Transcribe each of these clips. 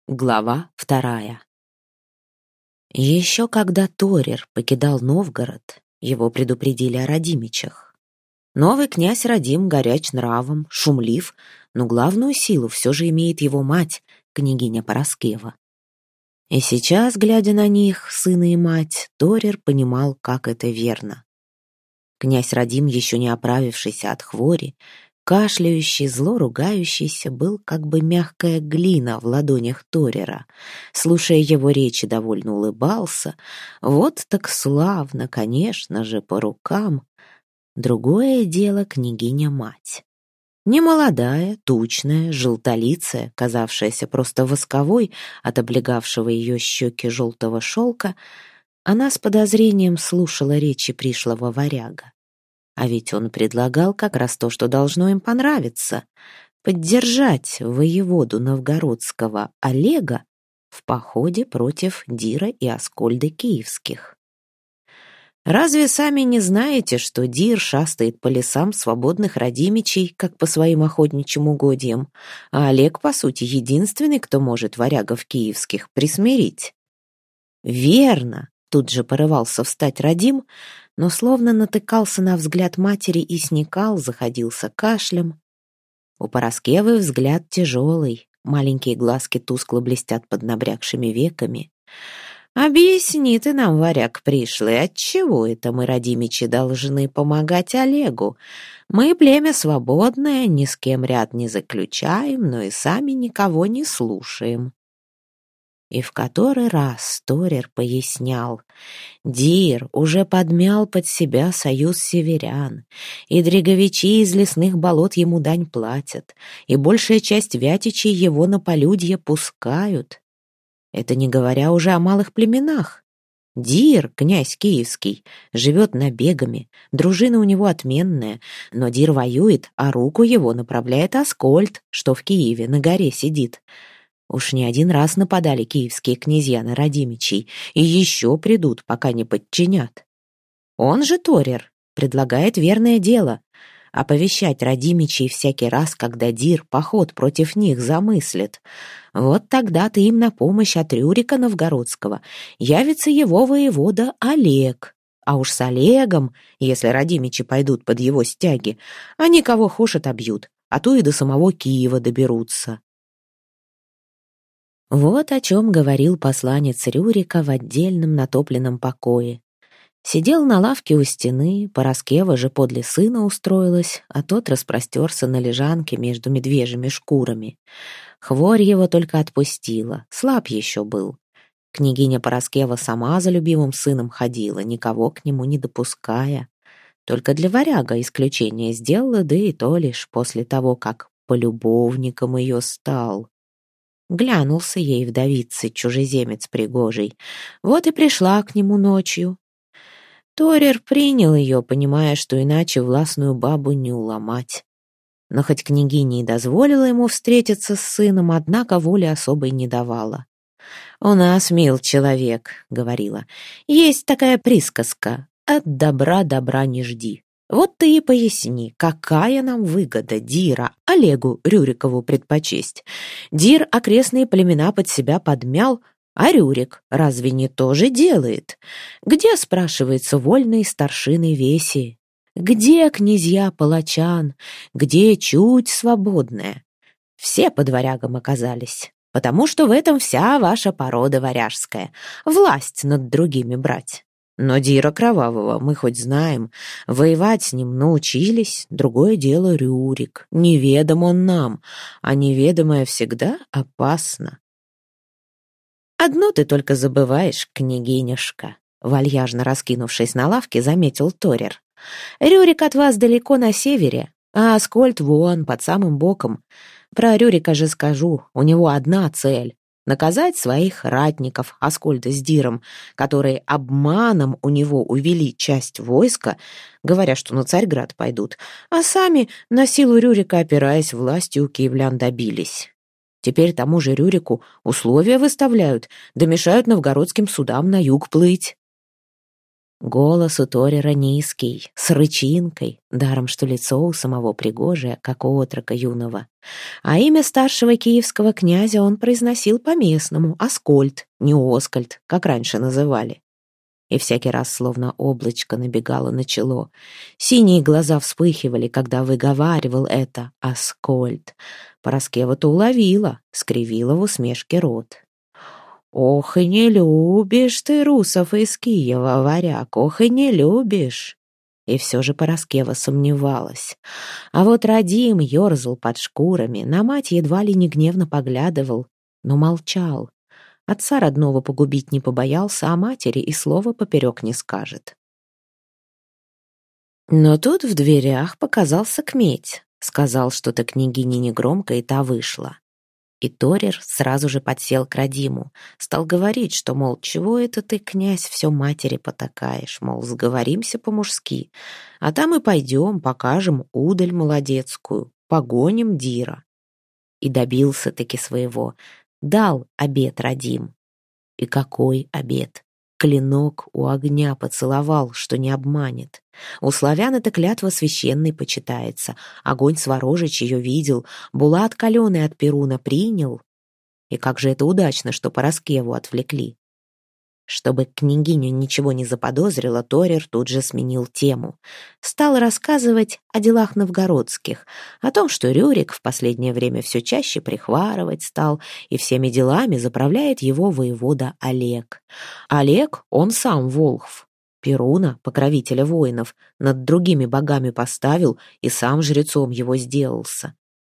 Глава 2. Еще когда Торир покидал Новгород, его предупредили о родимичах. Новый князь Радим горяч нравом, шумлив, но главную силу все же имеет его мать, княгиня Параскева. И сейчас, глядя на них, сына и мать, Торир понимал, как это верно. Князь Радим, еще не оправившийся от хвори, кашляющий, зло ругающийся, был как бы мягкая глина в ладонях Торира. Слушая его речи, довольно улыбался. Вот так славно, конечно же, по рукам. Другое дело княгиня-мать. Немолодая, тучная, желтолицая, казавшаяся просто восковой от облегавшего ее щеки желтого шелка, она с подозрением слушала речи пришлого варяга. А ведь он предлагал как раз то, что должно им понравиться — поддержать воеводу новгородского Олега в походе против Дира и Аскольда Киевских. Разве сами не знаете, что Дир шастает по лесам свободных родимичей, как по своим охотничьим угодьям, а Олег, по сути, единственный, кто может варягов киевских присмирить? Верно, тут же порывался встать Радим, но словно натыкался на взгляд матери и сникал, заходился кашлем. У Параскевы взгляд тяжелый, маленькие глазки тускло блестят под набрякшими веками. «Объясни ты нам, варяг пришлый, отчего это мы, родимичи, должны помогать Олегу? Мы племя свободное, ни с кем ряд не заключаем, но и сами никого не слушаем». И в который раз Торир пояснял: Дир уже подмял под себя союз северян, и дреговичи из лесных болот ему дань платят, и большая часть вятичей его на полюдье пускают. Это не говоря уже о малых племенах. Дир, князь киевский, живет набегами, дружина у него отменная, но Дир воюет, а руку его направляет Аскольд, что в Киеве на горе сидит. Уж не один раз нападали киевские князья на родимичей, и еще придут, пока не подчинят. Он же, Торир, предлагает верное дело — оповещать родимичей всякий раз, когда Дир поход против них замыслит. Вот тогда-то им на помощь от Рюрика Новгородского явится его воевода Олег. А уж с Олегом, если родимичи пойдут под его стяги, они кого хошь отобьют, а то и до самого Киева доберутся. Вот о чем говорил посланец Рюрика в отдельном натопленном покое. Сидел на лавке у стены, Параскева же подле сына устроилась, а тот распростерся на лежанке между медвежьими шкурами. Хворь его только отпустила, слаб еще был. Княгиня Параскева сама за любимым сыном ходила, никого к нему не допуская. Только для варяга исключение сделала, да и то лишь после того, как полюбовником ее стал. Глянулся ей вдовице чужеземец пригожий. Вот и пришла к нему ночью. Торир принял ее, понимая, что иначе властную бабу не уломать. Но хоть княгиня и дозволила ему встретиться с сыном, однако воли особой не давала. «У нас, мил человек, — говорила, — есть такая присказка: от добра добра не жди. Вот ты и поясни, какая нам выгода Дира Олегу Рюрикову предпочесть? Дир окрестные племена под себя подмял, а Рюрик разве не то же делает? Где, спрашивается, вольные старшины веси? Где князья палачан? Где чуть свободная? Все под варягом оказались, потому что в этом вся ваша порода варяжская — власть над другими брать. Но Дира Кровавого мы хоть знаем, воевать с ним научились, другое дело Рюрик. Неведом он нам, а неведомое всегда опасно. «Одно ты только забываешь, княгинюшка», — вальяжно раскинувшись на лавке, заметил Торир. «Рюрик от вас далеко на севере, а Аскольд вон, под самым боком. Про Рюрика же скажу, у него одна цель — наказать своих ратников Аскольда с Диром, которые обманом у него увели часть войска, говоря, что на Царьград пойдут, а сами на силу Рюрика, опираясь властью, у киевлян добились. Теперь тому же Рюрику условия выставляют, да мешают новгородским судам на юг плыть». Голос у Торера низкий, с рычинкой, даром что лицо у самого пригожее, как у отрока юного. А имя старшего киевского князя он произносил по-местному — Аскольд, не Оскольд, как раньше называли. И всякий раз словно облачко набегало на чело. Синие глаза вспыхивали, когда выговаривал это Аскольд. Параскева-то уловила, скривила в усмешке рот. «Ох, и не любишь ты русов из Киева, варяг, ох, и не любишь!» И все же Параскева сомневалась. А вот Радим ерзал под шкурами, на мать едва ли не гневно поглядывал, но молчал. Отца родного погубить не побоялся, а матери и слова поперек не скажет. Но тут в дверях показался Кметь, сказал что-то княгине негромко, и та вышла. И Торер сразу же подсел к Радиму, стал говорить, что, мол, чего это ты, князь, все матери потакаешь, мол, сговоримся по-мужски, а там и пойдем, покажем удаль молодецкую, погоним Дира. И добился-таки своего, дал обет Радим. И какой обет! Клинок у огня поцеловал, что не обманет. У славян эта клятва священной почитается. Огонь Сворожич ее видел, булат каленый от Перуна принял. И как же это удачно, что Параскеву отвлекли. Чтобы княгиня ничего не заподозрила, Торер тут же сменил тему. Стал рассказывать о делах новгородских, о том, что Рюрик в последнее время все чаще прихварывать стал, и всеми делами заправляет его воевода Олег. Олег, он сам волхв. Перуна, покровителя воинов, над другими богами поставил и сам жрецом его сделался.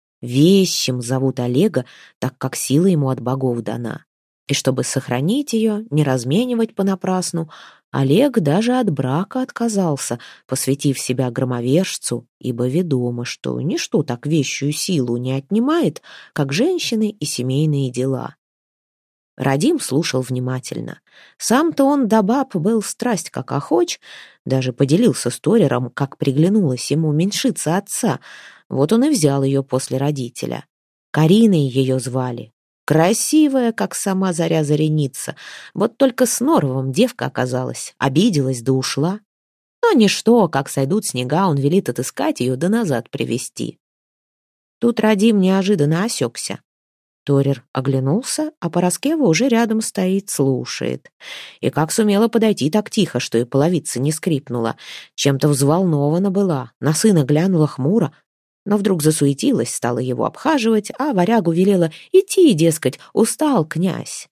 Вещим зовут Олега, так как сила ему от богов дана. И чтобы сохранить ее, не разменивать понапрасну, Олег даже от брака отказался, посвятив себя громовержцу, ибо ведомо, что ничто так вещую силу не отнимает, как женщины и семейные дела. Радим слушал внимательно. Сам-то он до баб был страсть как охоч, даже поделился с Торером, как приглянулась ему меньшица отца. Вот он и взял ее после родителя. Кариной ее звали. Красивая, как сама заря зареница. Вот только с Норовым девка оказалась, обиделась да ушла. Но ничто, как сойдут снега, он велит отыскать ее да назад привести. Тут Радим неожиданно осекся. Торер оглянулся, а Параскева уже рядом стоит, слушает. И как сумела подойти так тихо, что и половица не скрипнула. Чем-то взволнована была, на сына глянула хмуро, но вдруг засуетилась, стала его обхаживать, а варягу велела идти, дескать, устал князь.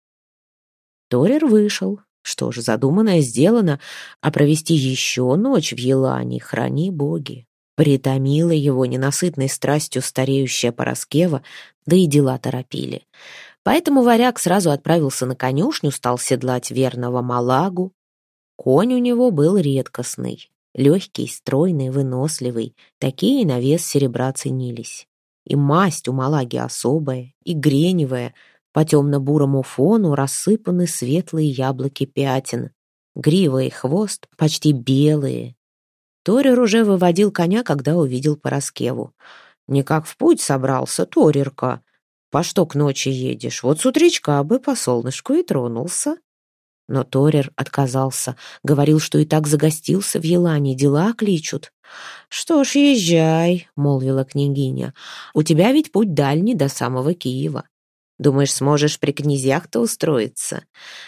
Торер вышел. Что ж, задуманное сделано, а провести еще ночь в Елане, храни боги. Притомила его ненасытной страстью стареющая Параскева, да и дела торопили. Поэтому варяг сразу отправился на конюшню, стал седлать верного Малагу. Конь у него был редкостный. Легкий, стройный, выносливый, такие на вес серебра ценились. И масть у Малаги особая, и греневая, по темно-бурому фону рассыпаны светлые яблоки пятен, грива и хвост почти белые. Торер уже выводил коня, когда увидел Параскеву. «Никак в путь собрался, Торерка. По что к ночи едешь? Вот с утречка бы по солнышку и тронулся». Но Торер отказался, говорил, что и так загостился в Елане, дела кличут. «Что ж, езжай», — молвила княгиня, — «у тебя ведь путь дальний до самого Киева. Думаешь, сможешь при князьях-то устроиться?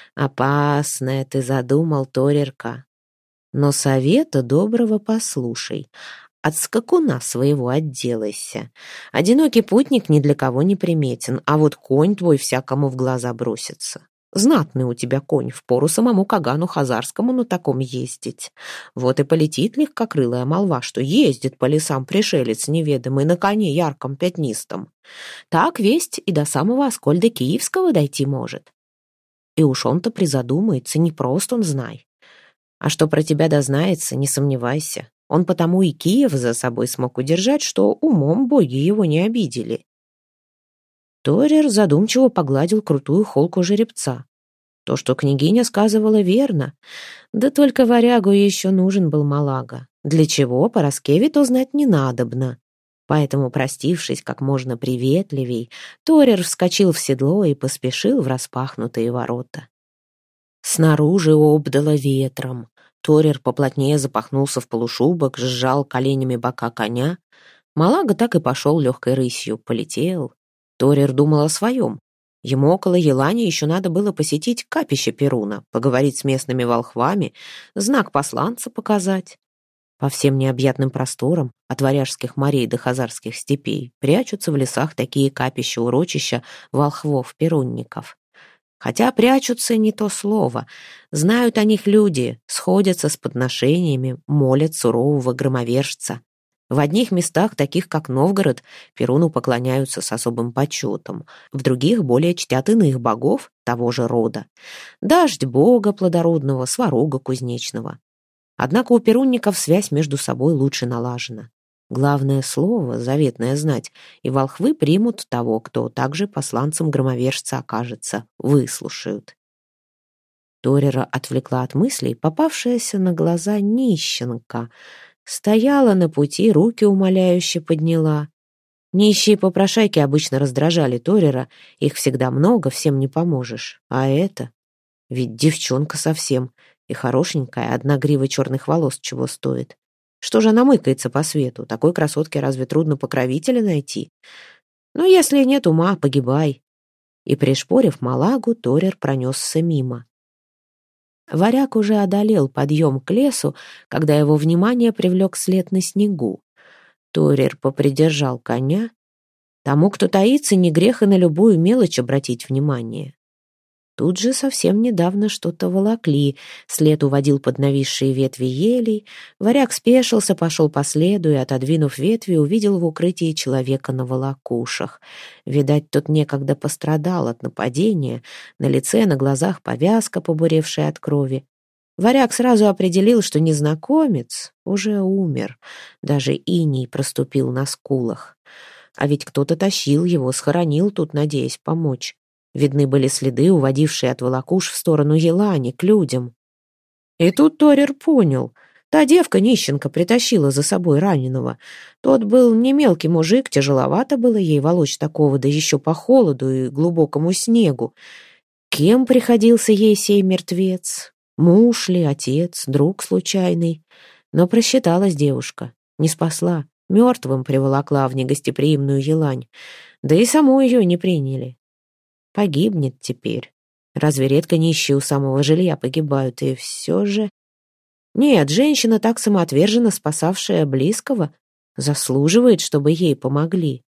Опасное ты задумал, Торерка. Но совета доброго послушай, от скакуна своего отделайся. Одинокий путник ни для кого не приметен, а вот конь твой всякому в глаза бросится». Знатный у тебя конь, впору самому Кагану Хазарскому на таком ездить. Вот и полетит легкокрылая молва, что ездит по лесам пришелец неведомый на коне ярком пятнистом. Так весть и до самого Аскольда Киевского дойти может. И уж он-то призадумается, не прост он, знай. А что про тебя дознается, не сомневайся. Он потому и Киев за собой смог удержать, что умом боги его не обидели. Торер задумчиво погладил крутую холку жеребца. То, что княгиня сказывала, верно. Да только варягу еще нужен был Малага. Для чего, Параскеве-то знать не надобно. Поэтому, простившись как можно приветливей, Торер вскочил в седло и поспешил в распахнутые ворота. Снаружи обдало ветром. Торер поплотнее запахнулся в полушубок, сжал коленями бока коня. Малага так и пошел легкой рысью, полетел. Торер думал о своем. Ему около Елани еще надо было посетить капище Перуна, поговорить с местными волхвами, знак посланца показать. По всем необъятным просторам, от Варяжских морей до Хазарских степей, прячутся в лесах такие капища-урочища волхвов-перунников. Хотя прячутся не то слово. Знают о них люди, сходятся с подношениями, молят сурового громовержца. В одних местах, таких как Новгород, Перуну поклоняются с особым почетом, в других более чтят иных богов того же рода. Дождь бога плодородного, сварога кузнечного. Однако у перунников связь между собой лучше налажена. Главное слово, заветное знать, и волхвы примут того, кто также посланцем громовержца окажется, выслушают. Торера отвлекла от мыслей попавшаяся на глаза нищенка. Стояла на пути, руки умоляюще подняла. Нищие попрошайки обычно раздражали Торера, их всегда много, всем не поможешь. А это? Ведь девчонка совсем, и хорошенькая, одна грива черных волос чего стоит. Что же она мыкается по свету? Такой красотке разве трудно покровителя найти? Ну, если нет ума, погибай. И, пришпорив Малагу, Торер пронесся мимо. Варяг уже одолел подъем к лесу, когда его внимание привлек след на снегу. Торер попридержал коня. Тому, кто таится, не грех и на любую мелочь обратить внимание. Тут же совсем недавно что-то волокли, след уводил под нависшие ветви елей. Варяг спешился, пошел по следу и, отодвинув ветви, увидел в укрытии человека на волокушах. Видать, тот некогда пострадал от нападения, на лице, на глазах повязка, побуревшая от крови. Варяг сразу определил, что незнакомец уже умер, даже иней проступил на скулах. А ведь кто-то тащил его, схоронил тут, надеясь помочь. Видны были следы, уводившие от волокуш в сторону Елани, к людям. И тут Торер понял. Та девка-нищенка притащила за собой раненого. Тот был не мелкий мужик, тяжеловато было ей волочь такого, да еще по холоду и глубокому снегу. Кем приходился ей сей мертвец? Муж ли, отец, друг случайный? Но просчиталась девушка, не спасла, мертвым приволокла в негостеприимную Елань. Да и саму ее не приняли. Погибнет теперь. Разве редко нищие у самого жилья погибают? И все же... Нет, женщина, так самоотверженно спасавшая близкого, заслуживает, чтобы ей помогли.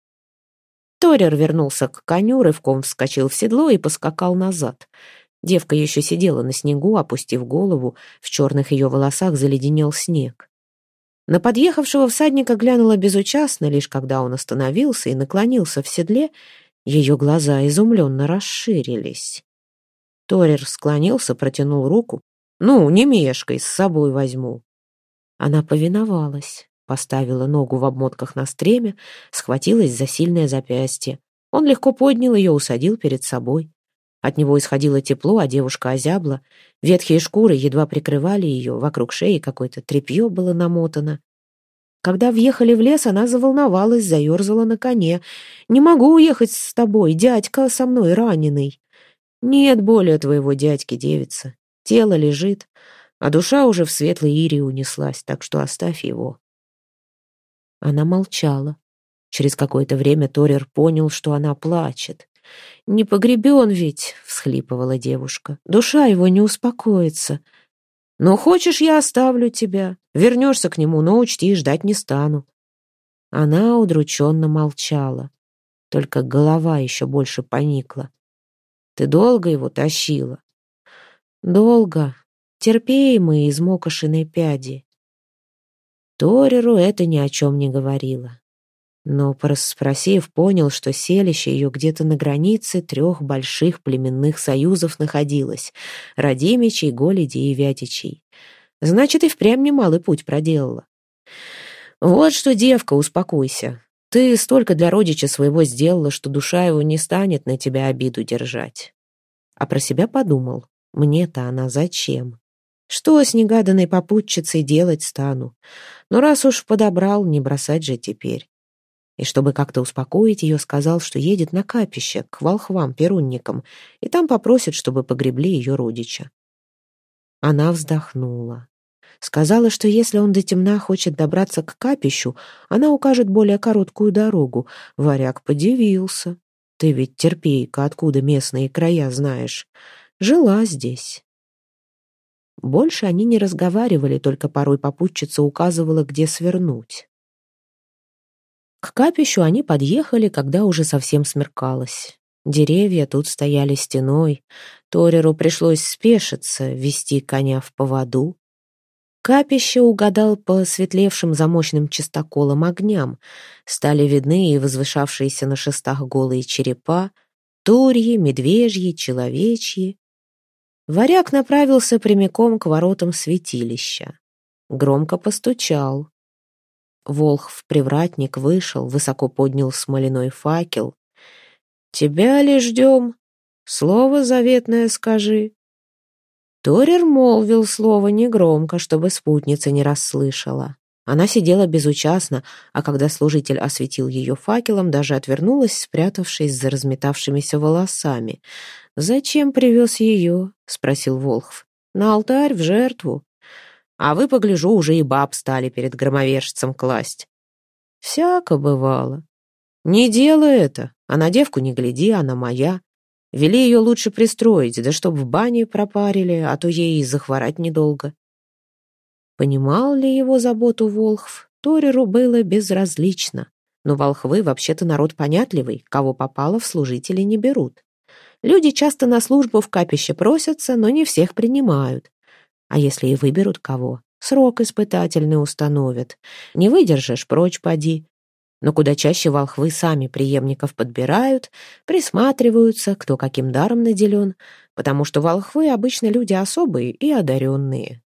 Торер вернулся к коню, рывком вскочил в седло и поскакал назад. Девка еще сидела на снегу, опустив голову, в черных ее волосах заледенел снег. На подъехавшего всадника глянула безучастно, лишь когда он остановился и наклонился в седле. Ее глаза изумленно расширились. Торер склонился, протянул руку. «Ну, не мешкай, с собой возьму». Она повиновалась, поставила ногу в обмотках на стремя, схватилась за сильное запястье. Он легко поднял ее, усадил перед собой. От него исходило тепло, а девушка озябла. Ветхие шкуры едва прикрывали ее, вокруг шеи какое-то тряпье было намотано. Когда въехали в лес, она заволновалась, заерзала на коне. «Не могу уехать с тобой, дядька со мной раненый». «Нет боли от твоего дядьки, девица. Тело лежит, а душа уже в светлой Ирии унеслась, так что оставь его». Она молчала. Через какое-то время Торер понял, что она плачет. «Не погребен ведь», — всхлипывала девушка. «Душа его не успокоится». «Ну, хочешь, я оставлю тебя. Вернешься к нему, но учти, ждать не стану». Она удрученно молчала. Только голова еще больше поникла. «Ты долго его тащила?» «Долго. Терпеемые из мокошиной пяди». Тореру это ни о чем не говорило. Но, порасспросив, понял, что селище ее где-то на границе 3 больших племенных союзов находилось — Радимичей, Голедей и Вятичей. Значит, и впрямь немалый путь проделала. «Вот что, девка, успокойся. Ты столько для родича своего сделала, что душа его не станет на тебя обиду держать». А про себя подумал: мне-то она зачем? Что с негаданной попутчицей делать стану? Но раз уж подобрал, не бросать же теперь. И чтобы как-то успокоить ее, сказал, что едет на капище, к волхвам-перунникам, и там попросит, чтобы погребли ее родича. Она вздохнула. Сказала, что если он до темна хочет добраться к капищу, она укажет более короткую дорогу. Варяг подивился. Ты ведь терпейка, откуда местные края знаешь. Жила здесь. Больше они не разговаривали, только порой попутчица указывала, где свернуть. К капищу они подъехали, когда уже совсем смеркалось. Деревья тут стояли стеной. Тореру пришлось спешиться, вести коня в поводу. Капище угадал по светлевшим замочным чистоколом огням. Стали видны и возвышавшиеся на шестах голые черепа, турьи, медвежьи, человечьи. Варяг направился прямиком к воротам святилища. Громко постучал. Волхв-привратник вышел, высоко поднял смоляной факел. «Тебя ли ждем? Слово заветное скажи». Торер молвил слово негромко, чтобы спутница не расслышала. Она сидела безучастно, а когда служитель осветил ее факелом, даже отвернулась, спрятавшись за разметавшимися волосами. «Зачем привез ее?» — спросил Волхв. «На алтарь, в жертву. А вы, погляжу, уже и баб стали перед громовержцем класть». «Всяко бывало. Не делай это, а на девку не гляди, она моя. Вели ее лучше пристроить, да чтоб в бане пропарили, а то ей и захворать недолго». Понимал ли его заботу Волхв? Тореру было безразлично. Но волхвы вообще-то народ понятливый, кого попало в служители не берут. Люди часто на службу в капище просятся, но не всех принимают. А если и выберут кого, срок испытательный установят. Не выдержишь, прочь поди. Но куда чаще волхвы сами преемников подбирают, присматриваются, кто каким даром наделен, потому что волхвы обычно люди особые и одаренные.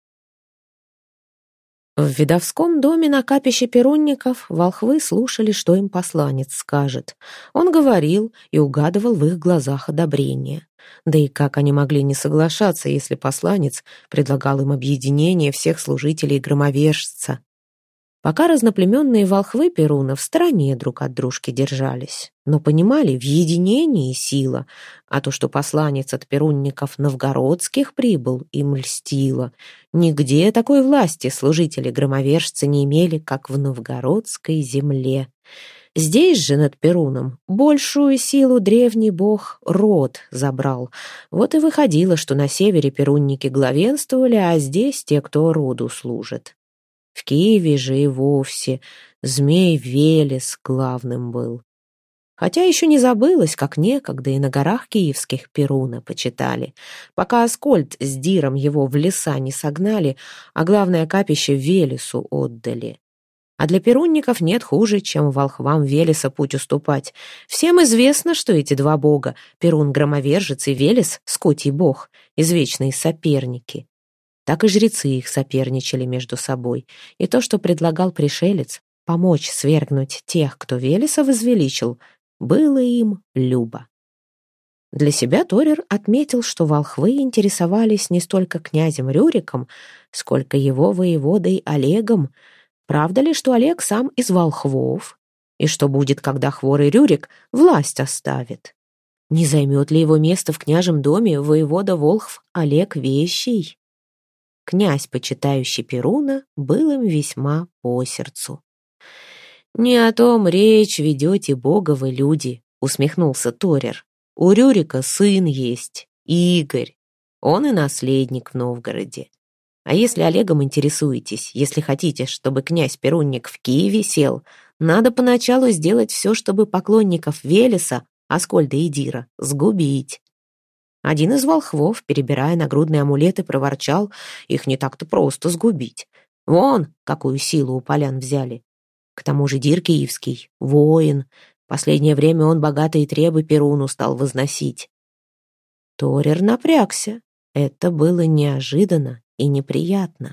В видовском доме на капище Перунников волхвы слушали, что им посланец скажет. Он говорил и угадывал в их глазах одобрение. Да и как они могли не соглашаться, если посланец предлагал им объединение всех служителей громовержца? Пока разноплеменные волхвы Перуна в стороне друг от дружки держались, но понимали, в единении сила, а то, что посланец от перунников новгородских прибыл, им льстило. Нигде такой власти служители громовержца не имели, как в новгородской земле. Здесь же над Перуном большую силу древний бог Род забрал. Вот и выходило, что на севере перунники главенствовали, а здесь те, кто Роду служит. В Киеве же и вовсе змей Велес главным был. Хотя еще не забылось, как некогда и на горах киевских Перуна почитали, пока Аскольд с Диром его в леса не согнали, а главное капище Велесу отдали. А для перунников нет хуже, чем волхвам Велеса путь уступать. Всем известно, что эти два бога, Перун-громовержец и Велес, скотий бог, извечные соперники. Так и жрецы их соперничали между собой. И то, что предлагал пришелец, помочь свергнуть тех, кто Велеса возвеличил, было им любо. Для себя Торер отметил, что волхвы интересовались не столько князем Рюриком, сколько его воеводой Олегом. Правда ли, что Олег сам из волхвов? И что будет, когда хворый Рюрик власть оставит? Не займет ли его место в княжем доме воевода Волхв Олег Вещий? Князь, почитающий Перуна, был им весьма по сердцу. «Не о том речь ведете, боговы люди», — усмехнулся Торер. «У Рюрика сын есть, Игорь. Он и наследник в Новгороде. А если Олегом интересуетесь, если хотите, чтобы князь-перунник в Киеве сел, надо поначалу сделать все, чтобы поклонников Велеса, Аскольда и Дира, сгубить». Один из волхвов, перебирая нагрудные амулеты, проворчал: «Их не так-то просто сгубить. Вон, какую силу у полян взяли. К тому же Дир киевский, воин. Последнее время он богатые требы Перуну стал возносить». Торер напрягся. Это было неожиданно и неприятно.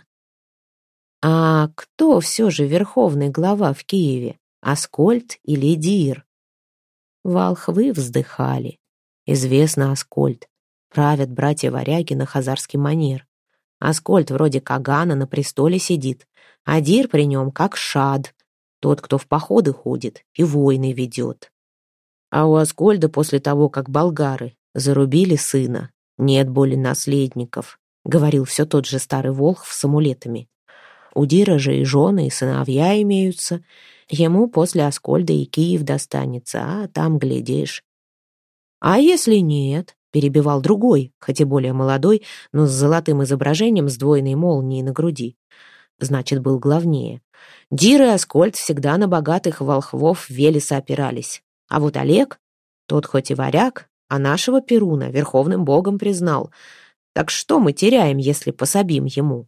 А кто все же верховный глава в Киеве, Аскольд или Дир? Волхвы вздыхали. Известно, Аскольд. Правят братья-варяги на хазарский манер. Аскольд вроде Кагана на престоле сидит, а Дир при нем как Шад, тот, кто в походы ходит и войны ведет. А у Аскольда после того, как болгары зарубили сына, нет более наследников. — говорил все тот же старый волхв с амулетами. «У Дира же и жены, и сыновья имеются. Ему после Аскольда и Киев достанется, а там глядишь». «А если нет?» — перебивал другой, хоть и более молодой, но с золотым изображением сдвоенной молнии на груди. Значит, был главнее. Дир и Аскольд всегда на богатых волхвов Велеса опирались. А вот Олег, тот хоть и варяг, а нашего Перуна верховным богом признал. Так что мы теряем, если пособим ему?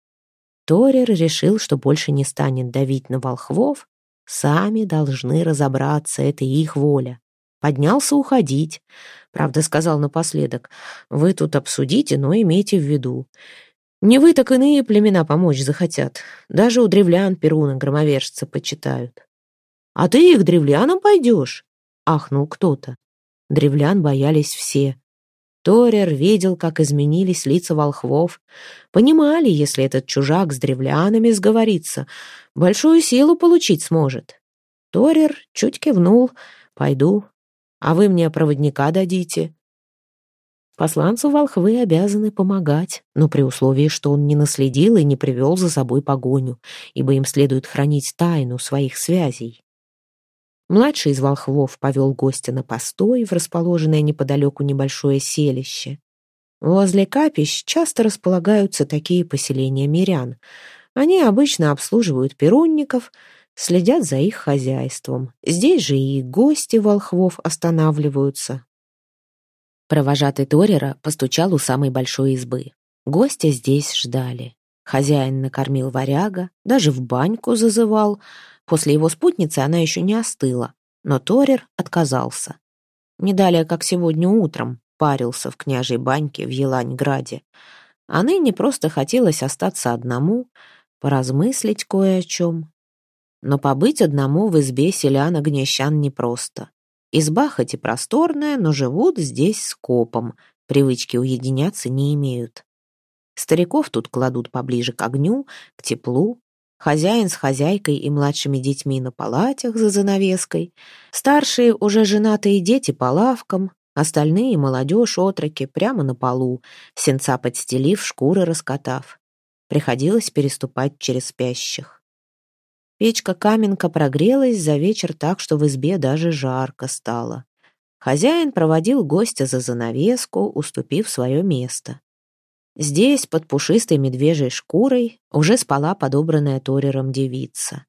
Торер решил, что больше не станет давить на волхвов. Сами должны разобраться, это их воля. Поднялся уходить. Правда, сказал напоследок: «Вы тут обсудите, но имейте в виду. Не вы, так иные племена помочь захотят. Даже у древлян Перуна громовержца почитают». «А ты их древлянам пойдешь?» — ахнул кто-то. Древлян боялись все. Торер видел, как изменились лица волхвов. Понимали, если этот чужак с древлянами сговорится, большую силу получить сможет. Торер чуть кивнул: «Пойду. А вы мне проводника дадите». Посланцу волхвы обязаны помогать, но при условии, что он не наследил и не привел за собой погоню, ибо им следует хранить тайну своих связей. Младший из волхвов повел гостя на постой в расположенное неподалеку небольшое селище. Возле капищ часто располагаются такие поселения мирян. Они обычно обслуживают перунников, следят за их хозяйством. Здесь же и гости волхвов останавливаются. Провожатый Торера постучал у самой большой избы. Гостя здесь ждали. Хозяин накормил варяга, даже в баньку зазывал. После его спутницы она еще не остыла, но Торер отказался. Не далее, как сегодня утром, парился в княжей баньке в Елань-граде. А ныне просто хотелось остаться одному, поразмыслить кое о чем. Но побыть одному в избе селян-огнещан непросто. Изба хоть и просторная, но живут здесь скопом, привычки уединяться не имеют. Стариков тут кладут поближе к огню, к теплу. Хозяин с хозяйкой и младшими детьми на палатях за занавеской. Старшие, уже женатые дети по лавкам, остальные, молодежь, отроки, прямо на полу, сенца подстелив, шкуры раскатав. Приходилось переступать через спящих. Печка-каменка прогрелась за вечер так, что в избе даже жарко стало. Хозяин проводил гостя за занавеску, уступив свое место. Здесь, под пушистой медвежьей шкурой, уже спала подобранная Торером девица.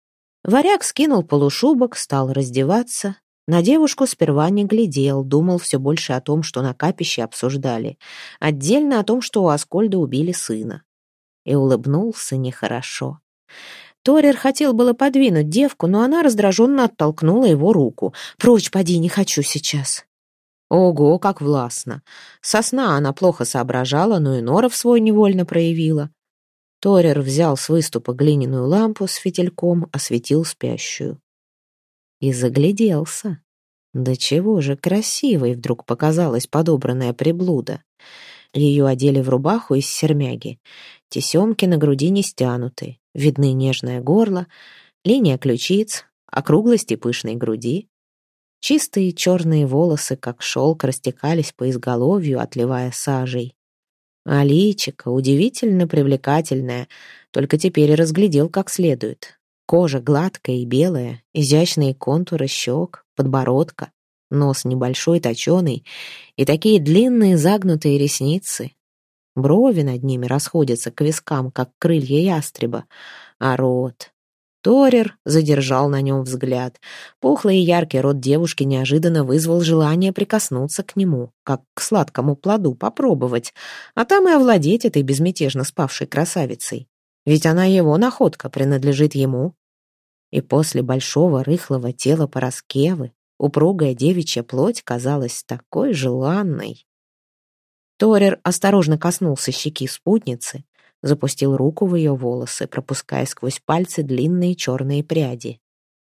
Варяг скинул полушубок, стал раздеваться. На девушку сперва не глядел, думал все больше о том, что на капище обсуждали, отдельно о том, что у Аскольда убили сына. И улыбнулся нехорошо. Торер хотел было подвинуть девку, но она раздраженно оттолкнула его руку. «Прочь, поди, не хочу сейчас». Ого, как властно! Со сна она плохо соображала, но и норов свой невольно проявила. Торер взял с выступа глиняную лампу с фитильком, осветил спящую. И загляделся. Да чего же красивой вдруг показалась подобранная приблуда. Ее одели в рубаху из сермяги. Тесемки на груди не стянуты. Видны нежное горло, линия ключиц, округлость и пышной груди. Чистые черные волосы, как шелк, растекались по изголовью, отливая сажей. А личико удивительно привлекательное, только теперь разглядел как следует. Кожа гладкая и белая, изящные контуры щек, подбородка, нос небольшой, точеный, и такие длинные загнутые ресницы. Брови над ними расходятся к вискам, как крылья ястреба, а рот... Торер задержал на нем взгляд. Пухлый и яркий рот девушки неожиданно вызвал желание прикоснуться к нему, как к сладкому плоду, попробовать, а там и овладеть этой безмятежно спавшей красавицей. Ведь она его находка, принадлежит ему. И после большого рыхлого тела Пороскевы упругая девичья плоть казалась такой желанной. Торер осторожно коснулся щеки спутницы, запустил руку в ее волосы, пропуская сквозь пальцы длинные черные пряди.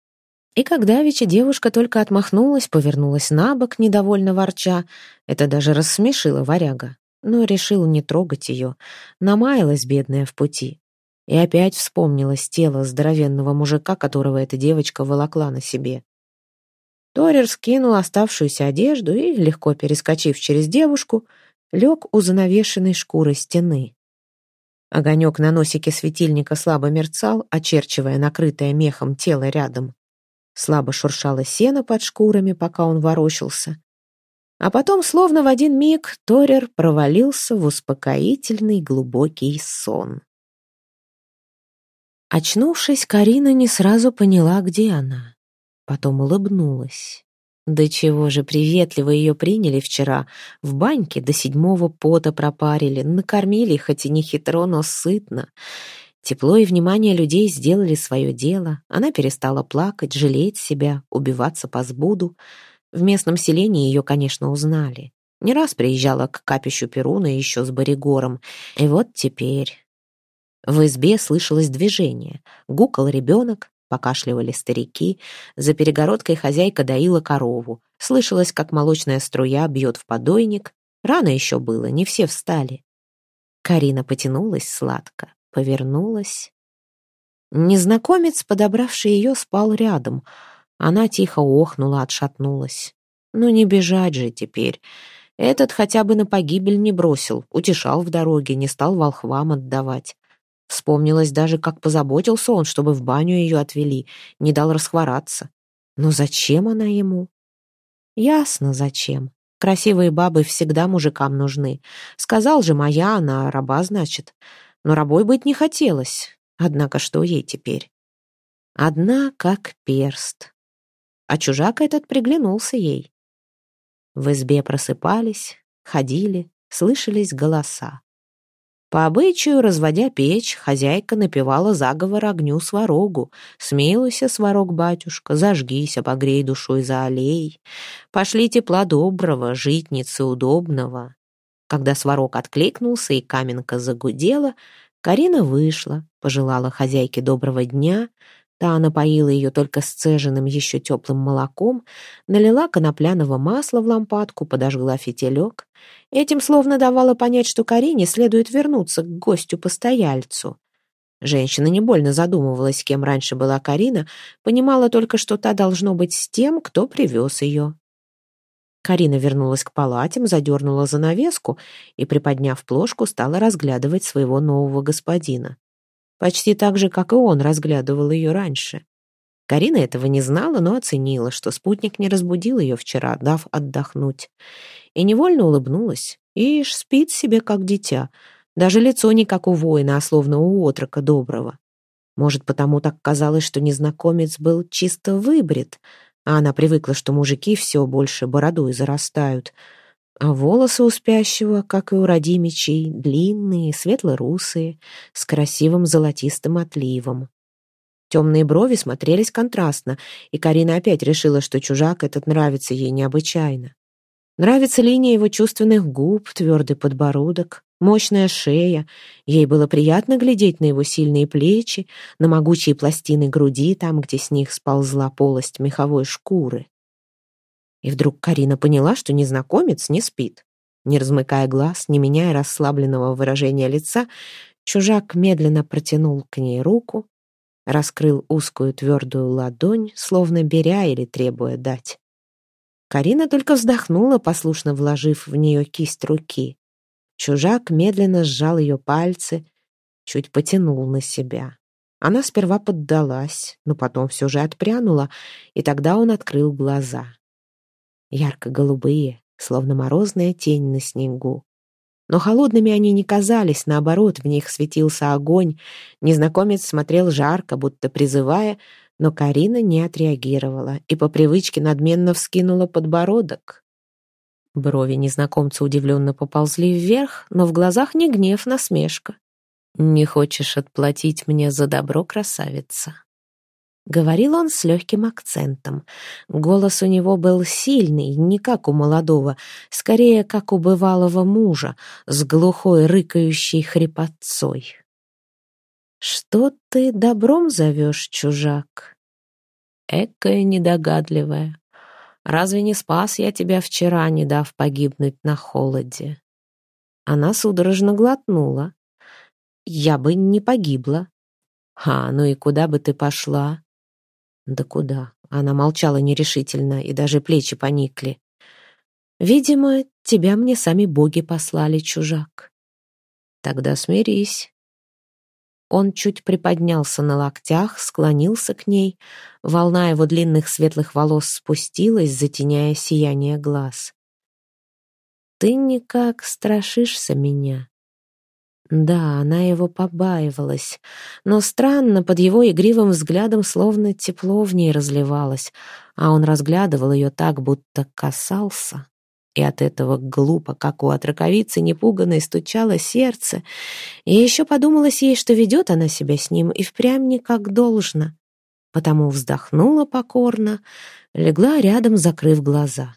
И когда давеча девушка только отмахнулась, повернулась на бок, недовольно ворча, это даже рассмешило варяга, но решил не трогать ее, намаялась бедная в пути. И опять вспомнилось тело здоровенного мужика, которого эта девочка волокла на себе. Торер скинул оставшуюся одежду и, легко перескочив через девушку, лег у занавешенной шкуры стены. Огонек на носике светильника слабо мерцал, очерчивая накрытое мехом тело рядом. Слабо шуршало сено под шкурами, пока он ворочался. А потом, словно в один миг, Торер провалился в успокоительный глубокий сон. Очнувшись, Карина не сразу поняла, где она. Потом улыбнулась. Да чего же приветливо ее приняли вчера. В баньке до 7-го пота пропарили, накормили, хоть и не хитро, но сытно. Тепло и внимание людей сделали свое дело. Она перестала плакать, жалеть себя, убиваться по сбуду. В местном селении ее, конечно, узнали. Не раз приезжала к капищу Перуна еще с Боригором. И вот теперь... В избе слышалось движение. Гукал ребенок, покашливали старики. За перегородкой хозяйка доила корову. Слышалось, как молочная струя бьет в подойник. Рано еще было, не все встали. Карина потянулась сладко, повернулась. Незнакомец, подобравший ее, спал рядом. Она тихо охнула, отшатнулась. Ну не бежать же теперь. Этот хотя бы на погибель не бросил, утешал в дороге, не стал волхвам отдавать. Вспомнилось даже, как позаботился он, чтобы в баню ее отвели, не дал расхвораться. Но зачем она ему? Ясно, зачем. Красивые бабы всегда мужикам нужны. Сказал же, моя она, раба, значит. Но рабой быть не хотелось. Однако что ей теперь? Одна как перст. А чужак этот приглянулся ей. В избе просыпались, ходили, слышались голоса. По обычаю, разводя печь, хозяйка напевала заговор огню сварогу. «Смилуйся, сварог-батюшка, зажгись, обогрей душой за аллей. Пошли тепла доброго, житницы удобного». Когда сварог откликнулся и каменка загудела, Карина вышла, пожелала хозяйке доброго дня. Та напоила ее только сцеженным еще теплым молоком, налила конопляного масла в лампадку, подожгла фитилек. Этим словно давала понять, что Карине следует вернуться к гостю-постояльцу. Женщина не больно задумывалась, кем раньше была Карина, понимала только, что та должно быть с тем, кто привез ее. Карина вернулась к палатям, задернула занавеску и, приподняв плошку, стала разглядывать своего нового господина. Почти так же, как и он разглядывал ее раньше. Карина этого не знала, но оценила, что спутник не разбудил ее вчера, дав отдохнуть. И невольно улыбнулась. Ишь, спит себе, как дитя. Даже лицо не как у воина, а словно у отрока доброго. Может, потому так казалось, что незнакомец был чисто выбрит, а она привыкла, что мужики все больше бородой зарастают. А волосы у спящего, как и у родимичей, длинные, светло-русые, с красивым золотистым отливом. Темные брови смотрелись контрастно, и Карина опять решила, что чужак этот нравится ей необычайно. Нравится линия его чувственных губ, твердый подбородок, мощная шея. Ей было приятно глядеть на его сильные плечи, на могучие пластины груди, там, где с них сползла полость меховой шкуры. И вдруг Карина поняла, что незнакомец не спит. Не размыкая глаз, не меняя расслабленного выражения лица, чужак медленно протянул к ней руку, раскрыл узкую твердую ладонь, словно беря или требуя дать. Карина только вздохнула, послушно вложив в нее кисть руки. Чужак медленно сжал ее пальцы, чуть потянул на себя. Она сперва поддалась, но потом все же отпрянула, и тогда он открыл глаза. Ярко-голубые, словно морозная тень на снегу. Но холодными они не казались, наоборот, в них светился огонь. Незнакомец смотрел жарко, будто призывая, но Карина не отреагировала и по привычке надменно вскинула подбородок. Брови незнакомца удивленно поползли вверх, но в глазах не гнев, насмешка. «Не хочешь отплатить мне за добро, красавица?» Говорил он с легким акцентом. Голос у него был сильный, не как у молодого, скорее, как у бывалого мужа, с глухой рыкающей хрипотцой. «Что ты добром зовешь, чужак?» «Экая недогадливая. Разве не спас я тебя вчера, не дав погибнуть на холоде?» Она судорожно глотнула. «Я бы не погибла». Ну и куда бы ты пошла?» «Да куда?» Она молчала нерешительно, и даже плечи поникли. Видимо, тебя мне сами боги послали, чужак». «Тогда смирись». Он чуть приподнялся на локтях, склонился к ней. Волна его длинных светлых волос спустилась, затеняя сияние глаз. «Ты никак страшишься меня». Да, она его побаивалась, но странно, под его игривым взглядом словно тепло в ней разливалось, а он разглядывал ее так, будто касался. И от этого глупо, как у отроковицы непуганной, стучало сердце, и еще подумалось ей, что ведет она себя с ним и впрямь не как должно. Потому вздохнула покорно, легла рядом, закрыв глаза.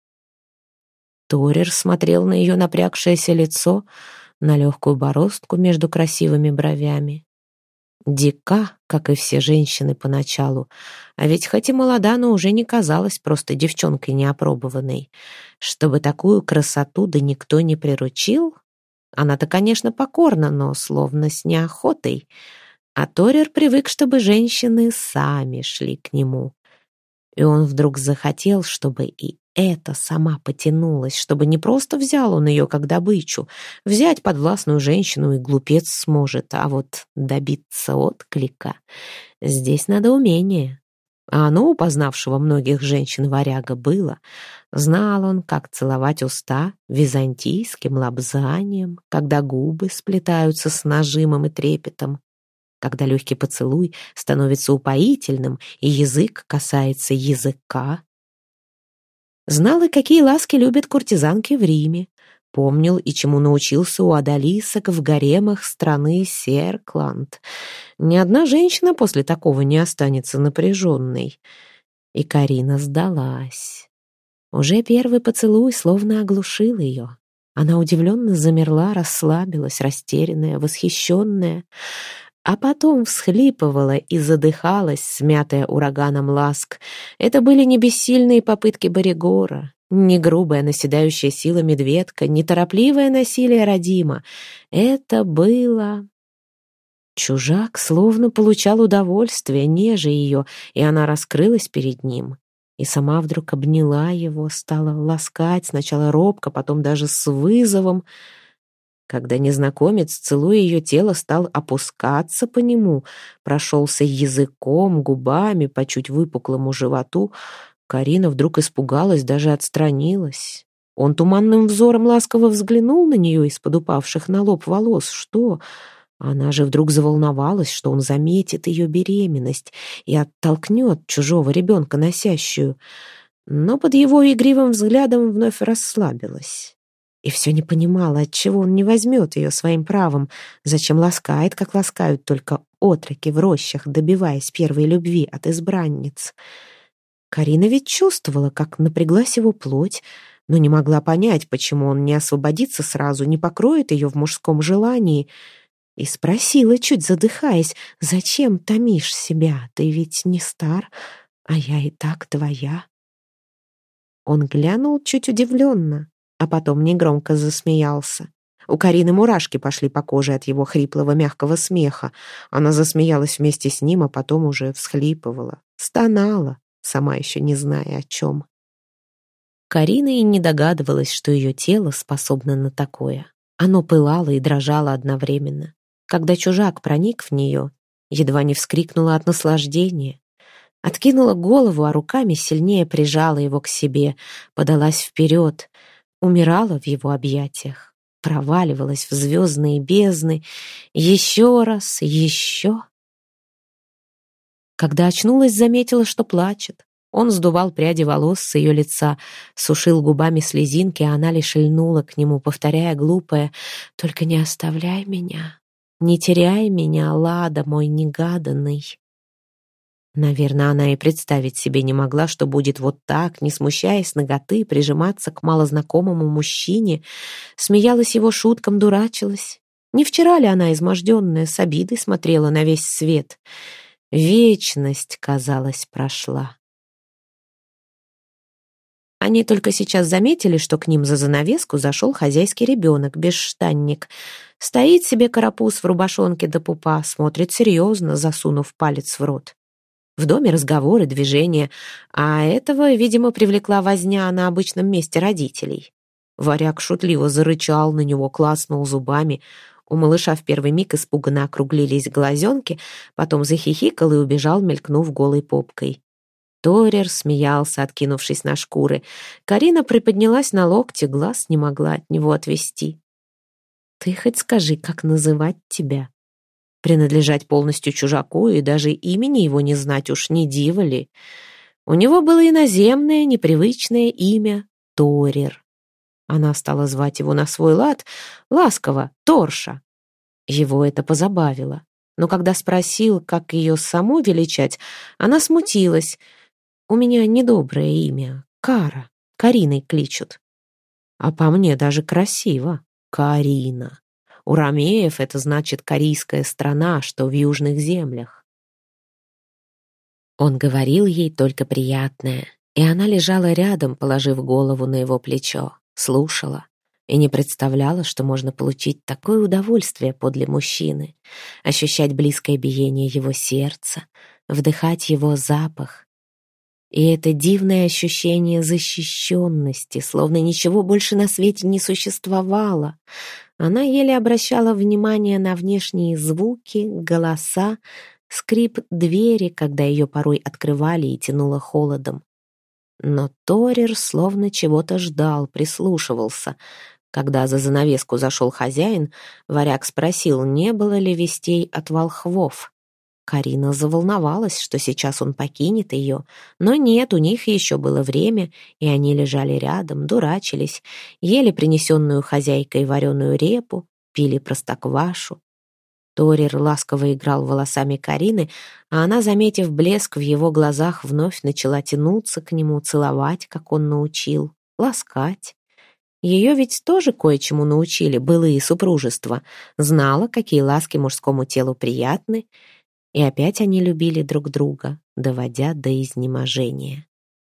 Торер смотрел на ее напрягшееся лицо, на легкую бороздку между красивыми бровями. Дика, как и все женщины поначалу, а ведь хоть и молода, но уже не казалась просто девчонкой неопробованной. Чтобы такую красоту да никто не приручил, она-то, конечно, покорна, но словно с неохотой. А Торер привык, чтобы женщины сами шли к нему. И он вдруг захотел, чтобы и эта сама потянулась, чтобы не просто взял он ее как добычу. Взять подвластную женщину и глупец сможет, а вот добиться отклика здесь надо умение. А оно у познавшего многих женщин варяга было. Знал он, как целовать уста византийским лобзанием, когда губы сплетаются с нажимом и трепетом, когда легкий поцелуй становится упоительным, и язык касается языка. Знал и какие ласки любят куртизанки в Риме. Помнил и чему научился у одолисок в гаремах страны Серкланд. Ни одна женщина после такого не останется напряженной. И Карина сдалась. Уже первый поцелуй словно оглушил ее. Она удивленно замерла, расслабилась, растерянная, восхищенная. А потом всхлипывала и задыхалась, смятая ураганом ласк. Это были не бессильные попытки Боригора, не грубая наседающая сила медведка, не торопливое насилие Радима. Это было... Чужак словно получал удовольствие, нежа ее, и она раскрылась перед ним. И сама вдруг обняла его, стала ласкать, сначала робко, потом даже с вызовом. Когда незнакомец, целуя ее тело, стал опускаться по нему, прошелся языком, губами по чуть выпуклому животу, Карина вдруг испугалась, даже отстранилась. Он туманным взором ласково взглянул на нее из-под упавших на лоб волос. Что? Она же вдруг заволновалась, что он заметит ее беременность и оттолкнет чужого ребенка носящую. Но под его игривым взглядом вновь расслабилась. И все не понимала, отчего он не возьмет ее своим правом, зачем ласкает, как ласкают только отроки в рощах, добиваясь первой любви от избранниц. Карина ведь чувствовала, как напряглась его плоть, но не могла понять, почему он не освободится сразу, не покроет ее в мужском желании, и спросила, чуть задыхаясь: «Зачем томишь себя? Ты ведь не стар, а я и так твоя». Он глянул чуть удивленно, а потом негромко засмеялся. У Карины мурашки пошли по коже от его хриплого мягкого смеха. Она засмеялась вместе с ним, а потом уже всхлипывала, стонала, сама еще не зная о чем. Карина и не догадывалась, что ее тело способно на такое. Оно пылало и дрожало одновременно. Когда чужак проник в нее, едва не вскрикнула от наслаждения. Откинула голову, а руками сильнее прижала его к себе, подалась вперед, умирала в его объятиях, проваливалась в звездные бездны, еще раз, еще. Когда очнулась, заметила, что плачет. Он сдувал пряди волос с ее лица, сушил губами слезинки, а она лишь льнула к нему, повторяя глупое: «Только не оставляй меня, не теряй меня, Лада, мой негаданный». Наверное, она и представить себе не могла, что будет вот так, не смущаясь наготы, прижиматься к малознакомому мужчине, смеялась его шуткам, дурачилась. Не вчера ли она, изможденная, с обидой смотрела на весь свет? Вечность, казалось, прошла. Они только сейчас заметили, что к ним за занавеску зашел хозяйский ребенок, бесштанник. Стоит себе карапуз в рубашонке до пупа, смотрит серьезно, засунув палец в рот. В доме разговоры, движения, а этого, видимо, привлекла возня на обычном месте родителей. Варяг шутливо зарычал на него, клацнул зубами. У малыша в первый миг испуганно округлились глазенки, потом захихикал и убежал, мелькнув голой попкой. Торер смеялся, откинувшись на шкуры. Карина приподнялась на локте, глаз не могла от него отвести. «Ты хоть скажи, как называть тебя? Принадлежать полностью чужаку и даже имени его не знать уж не диво ли? У него было иноземное, непривычное имя — Торер. Она стала звать его на свой лад, ласково, Торша. Его это позабавило. Но когда спросил, как ее саму величать, она смутилась. «У меня недоброе имя. Кара. Кариной кличут». А по мне даже красиво. Карина. У ромеев это значит «корейская страна», что в южных землях. Он говорил ей только приятное, и она лежала рядом, положив голову на его плечо, слушала и не представляла, что можно получить такое удовольствие подле мужчины, ощущать близкое биение его сердца, вдыхать его запах. И это дивное ощущение защищенности, словно ничего больше на свете не существовало. Она еле обращала внимание на внешние звуки, голоса, скрип двери, когда ее порой открывали и тянуло холодом. Но Торер словно чего-то ждал, прислушивался. Когда за занавеску зашел хозяин, варяг спросил, не было ли вестей от волхвов. Карина заволновалась, что сейчас он покинет ее, но нет, у них еще было время, и они лежали рядом, дурачились, ели принесенную хозяйкой вареную репу, пили простоквашу. Торер ласково играл волосами Карины, а она, заметив блеск в его глазах, вновь начала тянуться к нему, целовать, как он научил, ласкать. Ее ведь тоже кое-чему научили, былые супружества, знала, какие ласки мужскому телу приятны, и опять они любили друг друга, доводя до изнеможения.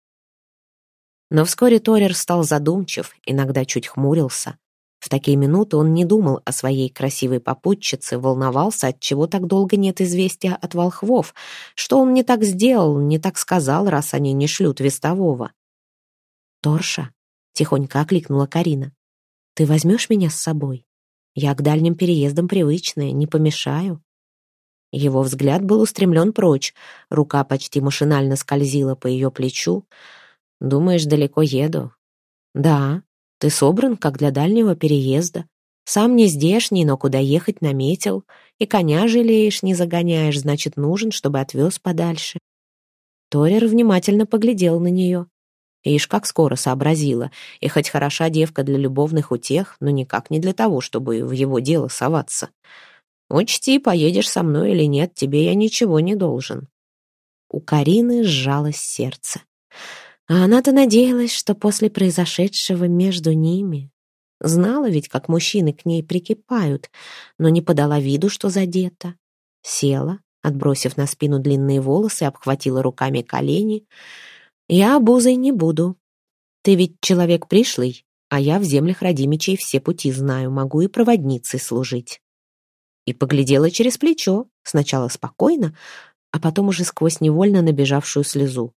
Но вскоре Торер стал задумчив, иногда чуть хмурился. В такие минуты он не думал о своей красивой попутчице, волновался, отчего так долго нет известия от волхвов, что он не так сделал, не так сказал, раз они не шлют вестового. «Торша», — тихонько окликнула Карина, — «ты возьмешь меня с собой? Я к дальним переездам привычная, не помешаю». Его взгляд был устремлен прочь, рука почти машинально скользила по ее плечу. «Думаешь, далеко еду?» «Да, ты собран, как для дальнего переезда. Сам не здешний, но куда ехать наметил. И коня жалеешь, не загоняешь, значит, нужен, чтобы отвез подальше». Торер внимательно поглядел на нее. Ишь, как скоро сообразила, и хоть хороша девка для любовных утех, но никак не для того, чтобы в его дело соваться. «Учти, поедешь со мной или нет, тебе я ничего не должен». У Карины сжалось сердце. А она-то надеялась, что после произошедшего между ними... Знала ведь, как мужчины к ней прикипают, но не подала виду, что задета. Села, отбросив на спину длинные волосы, обхватила руками колени. «Я обузой не буду. Ты ведь человек пришлый, а я в землях родимичей все пути знаю, могу и проводницей служить». И поглядела через плечо, сначала спокойно, а потом уже сквозь невольно набежавшую слезу.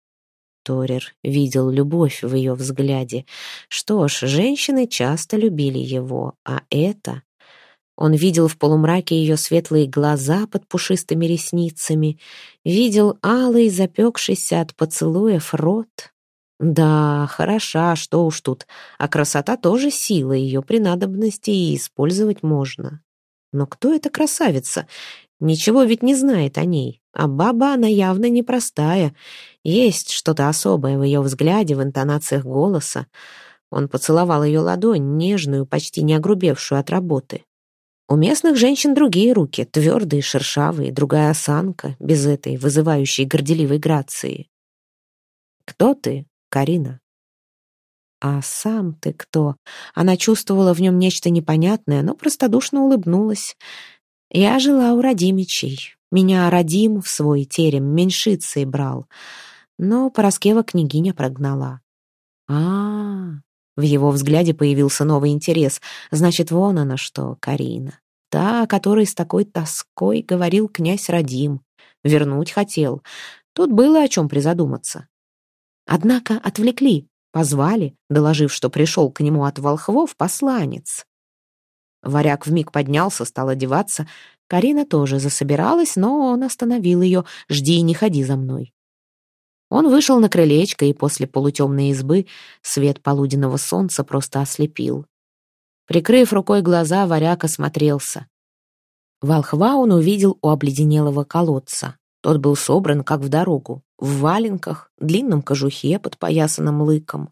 Торер видел любовь в ее взгляде. Что ж, женщины часто любили его, а это... Он видел в полумраке ее светлые глаза под пушистыми ресницами, видел алый, запекшийся от поцелуев рот. Да, хороша, что уж тут, а красота тоже сила, ее при надобности и использовать можно. Но кто эта красавица? Ничего ведь не знает о ней. А баба она явно непростая. Есть что-то особое в ее взгляде, в интонациях голоса. Он поцеловал ее ладонь, нежную, почти не огрубевшую от работы. У местных женщин другие руки, твердые, шершавые, другая осанка, без этой вызывающей горделивой грации. «Кто ты, Карина?» «А сам ты кто?» Она чувствовала в нем нечто непонятное, но простодушно улыбнулась. «Я жила у родимичей. Меня Радим в свой терем меньшицей брал, но Пороскева княгиня прогнала». В его взгляде появился новый интерес. «Значит, вон она что, Карина. Та, о которой с такой тоской говорил князь Радим. Вернуть хотел. Тут было о чем призадуматься». Однако отвлекли. Позвали, доложив, что пришел к нему от волхвов посланец. Варяг вмиг поднялся, стал одеваться. Карина тоже засобиралась, но он остановил ее. «Жди, не ходи за мной». Он вышел на крылечко, и после полутемной избы свет полуденного солнца просто ослепил. Прикрыв рукой глаза, варяг осмотрелся. Волхва он увидел у обледенелого колодца. Тот был собран, как в дорогу, в валенках, длинном кожухе, подпоясанном лыком.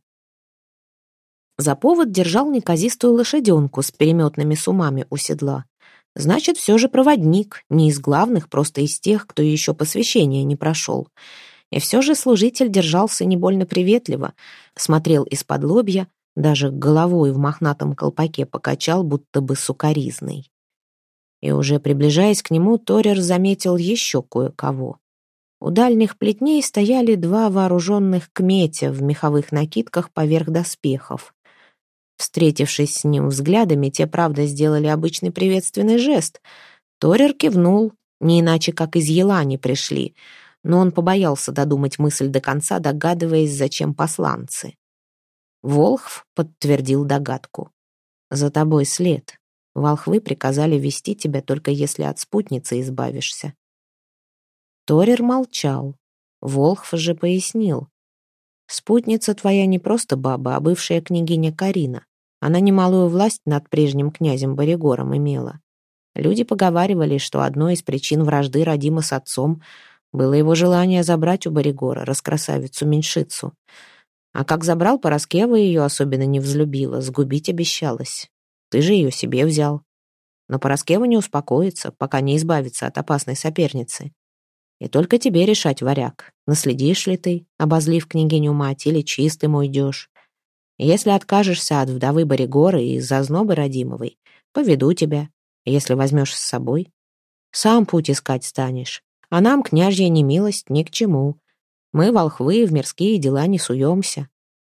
За повод держал неказистую лошаденку с переметными сумами у седла. Значит, все же проводник, не из главных, просто из тех, кто еще посвящения не прошел. И все же служитель держался не больно приветливо, смотрел из-под лобья, даже головой в мохнатом колпаке покачал, будто бы сукоризной. И уже приближаясь к нему, Торер заметил еще кое-кого. У дальних плетней стояли два вооруженных кметя в меховых накидках поверх доспехов. Встретившись с ним взглядами, те, правда, сделали обычный приветственный жест. Торер кивнул, не иначе, как из Елани пришли, но он побоялся додумать мысль до конца, догадываясь, зачем посланцы. Волхв подтвердил догадку. «За тобой след. Волхвы приказали вести тебя, только если от спутницы избавишься». Торер молчал. Волхв же пояснил. «Спутница твоя не просто баба, а бывшая княгиня Карина. Она немалую власть над прежним князем Боригором имела. Люди поговаривали, что одной из причин вражды Радима с отцом было его желание забрать у Боригора раскрасавицу-меньшицу. А как забрал, Пороскева ее особенно не взлюбила, сгубить обещалась. Ты же ее себе взял. Но Пороскева не успокоится, пока не избавится от опасной соперницы. И только тебе решать, варяг, наследишь ли ты, обозлив княгиню-мать, или чистым уйдешь. Если откажешься от вдовы Боригора и зазнобы Радимовой, поведу тебя, если возьмешь с собой. Сам путь искать станешь, а нам княжья немилость ни к чему. Мы, волхвы, в мирские дела не суемся».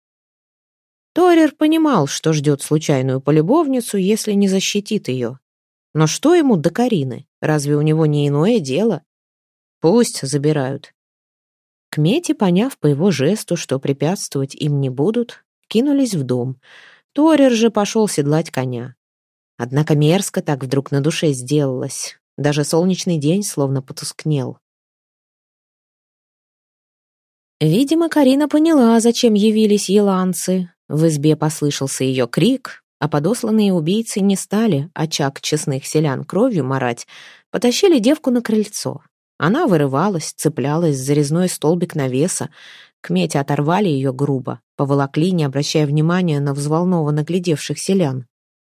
Торер понимал, что ждет случайную полюбовницу, если не защитит ее. Но что ему до Карины? Разве у него не иное дело? Пусть забирают. Кмети, поняв по его жесту, что препятствовать им не будут, кинулись в дом. Торер же пошел седлать коня. Однако мерзко так вдруг на душе сделалось. Даже солнечный день словно потускнел. Видимо, Карина поняла, зачем явились еланцы. В избе послышался ее крик, а подосланные убийцы не стали очаг честных селян кровью марать, потащили девку на крыльцо. Она вырывалась, цеплялась за резной столбик навеса. Кмети оторвали ее грубо, поволокли, не обращая внимания на взволнованно глядевших селян.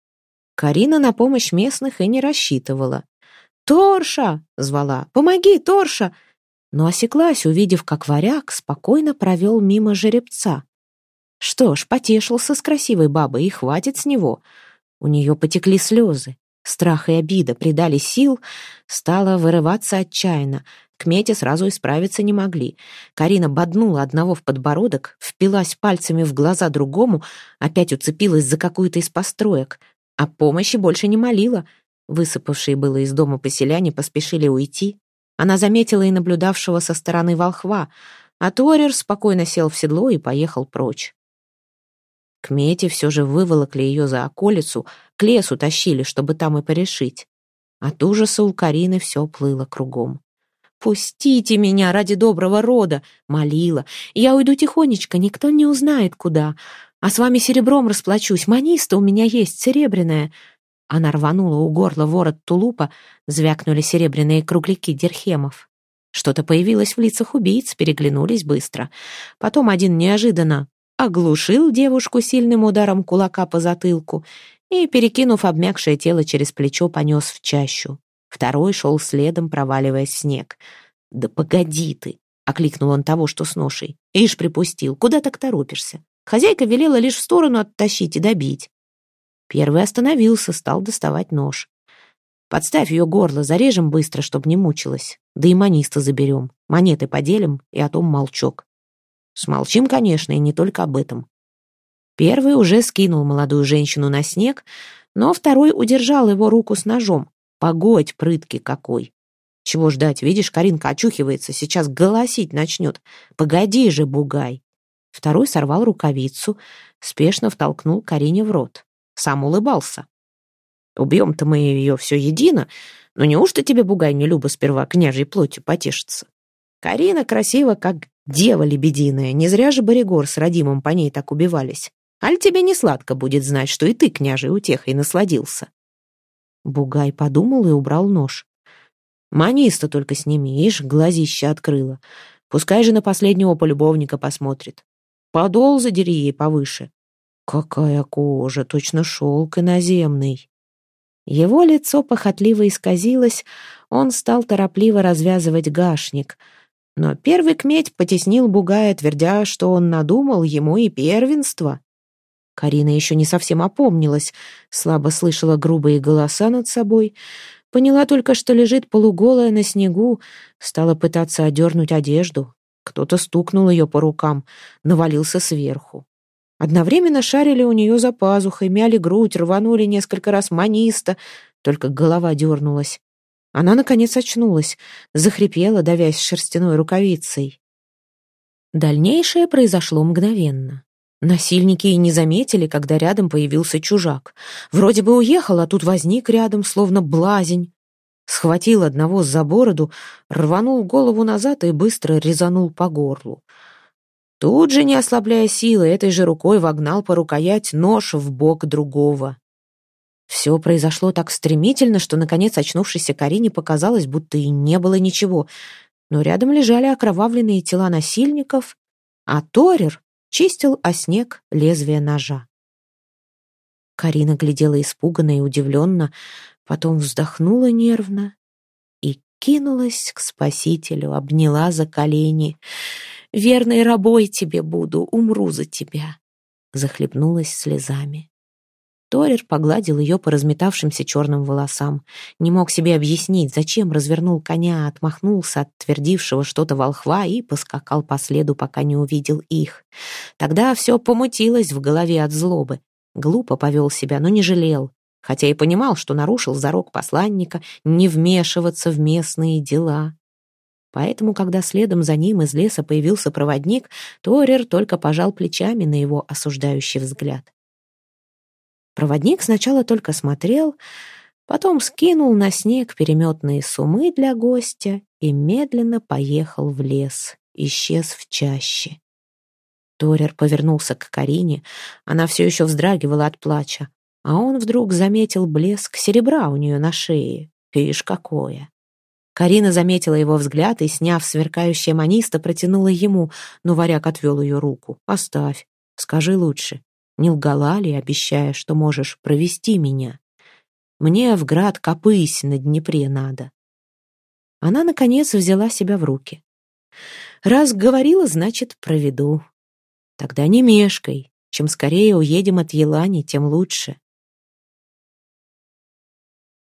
Карина на помощь местных и не рассчитывала. «Торша!» — звала. «Помоги, Торша!» Но осеклась, увидев, как варяг спокойно провел мимо жеребца. Что ж, потешился с красивой бабой, и хватит с него. У нее потекли слезы. Страх и обида придали сил, стала вырываться отчаянно. Кмети сразу исправиться не могли. Карина боднула одного в подбородок, впилась пальцами в глаза другому, опять уцепилась за какую-то из построек. О помощи больше не молила. Высыпавшие было из дома поселяне поспешили уйти. Она заметила и наблюдавшего со стороны волхва, а Торер спокойно сел в седло и поехал прочь. Кмети все же выволокли ее за околицу, к лесу тащили, чтобы там и порешить. От ужаса у Карины все плыло кругом. «Пустите меня ради доброго рода!» — молила. «Я уйду тихонечко, никто не узнает, куда. А с вами серебром расплачусь, маниста у меня есть серебряная». Она рванула у горла ворот тулупа, звякнули серебряные кругляки дирхемов. Что-то появилось в лицах убийц, переглянулись быстро. Потом один неожиданно оглушил девушку сильным ударом кулака по затылку и, перекинув обмякшее тело через плечо, понес в чащу. Второй шел следом, проваливаясь в снег. «Да погоди ты!» — окликнул он того, что с ношей. «Ишь, припустил, куда так торопишься? Хозяйка велела лишь в сторону оттащить и добить». Первый остановился, стал доставать нож. «Подставь ее горло, зарежем быстро, чтоб не мучилась. Да и маниста заберем, монеты поделим, и о том молчок». Смолчим, конечно, и не только об этом. Первый уже скинул молодую женщину на снег, но второй удержал его руку с ножом. Погодь, прыткий какой! Чего ждать, видишь, Каринка очухивается, сейчас голосить начнет. Погоди же, бугай! Второй сорвал рукавицу, спешно втолкнул Карине в рот. Сам улыбался. «Убьем-то мы ее все едино, но неужто тебе, бугай, не любо сперва княжьей плотью потешиться? Карина красива, как дева лебединая, не зря же Боригор с Радимом по ней так убивались. Аль тебе не сладко будет знать, что и ты княжей утехой насладился?» Бугай подумал и убрал нож. «Маниста только сними, ишь, глазище открыла. Пускай же на последнего полюбовника посмотрит. Подол задери ей повыше. Какая кожа, точно шелк иноземный». Его лицо похотливо исказилось, он стал торопливо развязывать гашник. Но первый кметь потеснил Бугая, твердя, что он надумал ему и первенство. Карина еще не совсем опомнилась, слабо слышала грубые голоса над собой, поняла только, что лежит полуголая на снегу, стала пытаться одернуть одежду. Кто-то стукнул ее по рукам, навалился сверху. Одновременно шарили у нее за пазухой, мяли грудь, рванули несколько раз маниста, только голова дернулась. Она, наконец, очнулась, захрипела, давясь шерстяной рукавицей. Дальнейшее произошло мгновенно. Насильники и не заметили, когда рядом появился чужак. Вроде бы уехал, а тут возник рядом, словно блазень. Схватил одного за бороду, рванул голову назад и быстро резанул по горлу. Тут же, не ослабляя силы, этой же рукой вогнал по рукоять нож в бок другого. Все произошло так стремительно, что, наконец, очнувшейся Карине показалось, будто и не было ничего. Но рядом лежали окровавленные тела насильников, а Торер чистил о снег лезвие ножа. Карина глядела испуганно и удивленно, потом вздохнула нервно и кинулась к спасителю, обняла за колени. «Верной рабой тебе буду, умру за тебя», захлебнулась слезами. Торер погладил ее по разметавшимся черным волосам. Не мог себе объяснить, зачем развернул коня, отмахнулся от твердившего что-то волхва и поскакал по следу, пока не увидел их. Тогда все помутилось в голове от злобы. Глупо повел себя, но не жалел, хотя и понимал, что нарушил зарок посланника не вмешиваться в местные дела. Поэтому, когда следом за ним из леса появился проводник, Торер только пожал плечами на его осуждающий взгляд. Проводник сначала только смотрел, потом скинул на снег переметные сумы для гостя и медленно поехал в лес, исчез в чаще. Торер повернулся к Карине, она все еще вздрагивала от плача, а он вдруг заметил блеск серебра у нее на шее. Ишь, какое! Карина заметила его взгляд и, сняв сверкающее маниста, протянула ему, но варяг отвел ее руку. «Оставь, скажи лучше, не лгала ли, обещая, что можешь провести меня? Мне в град Копысь на Днепре надо». Она, наконец, взяла себя в руки. «Раз говорила, значит, проведу. Тогда не мешкай. Чем скорее уедем от Елани, тем лучше».